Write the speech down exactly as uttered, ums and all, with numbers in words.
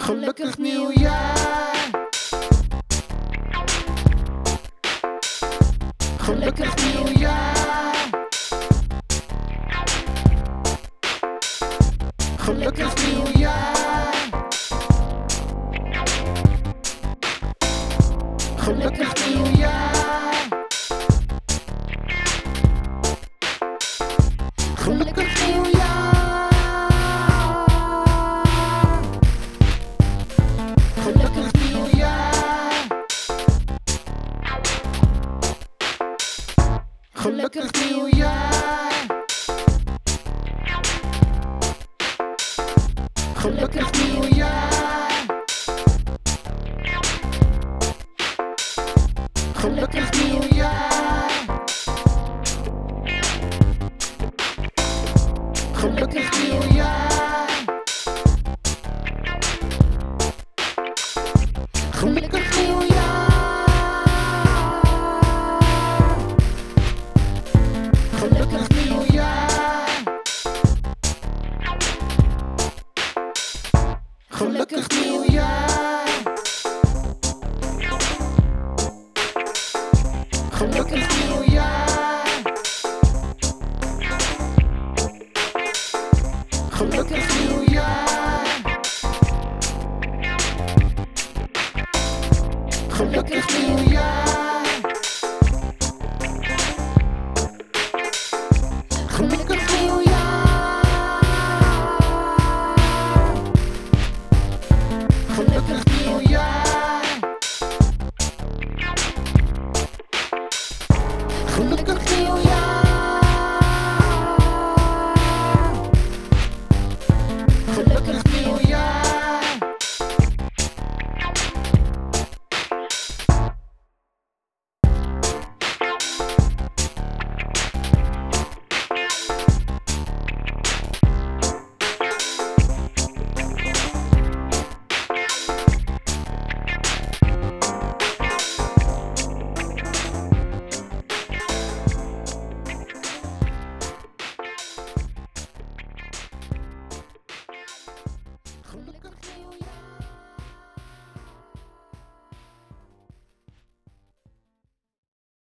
Gelukkig nieuwjaar. Gelukkig nieuwjaar. Gelukkig nieuwjaar. Gelukkig nieuwjaar. Gelukkig nieuwjaar. Gelukkig nieuwjaar. Gelukkig nieuwjaar. Gelukkig nieuwjaar. Gelukkig nieuwjaar. Gelukkig nieuwjaar. Gelukkig nieuwjaar. Gelukkig nieuwjaar. Gelukkig nieuwjaar. Gelukkig nieuwjaar. Gelukkig nieuwjaar. Gelukkig nieuwjaar.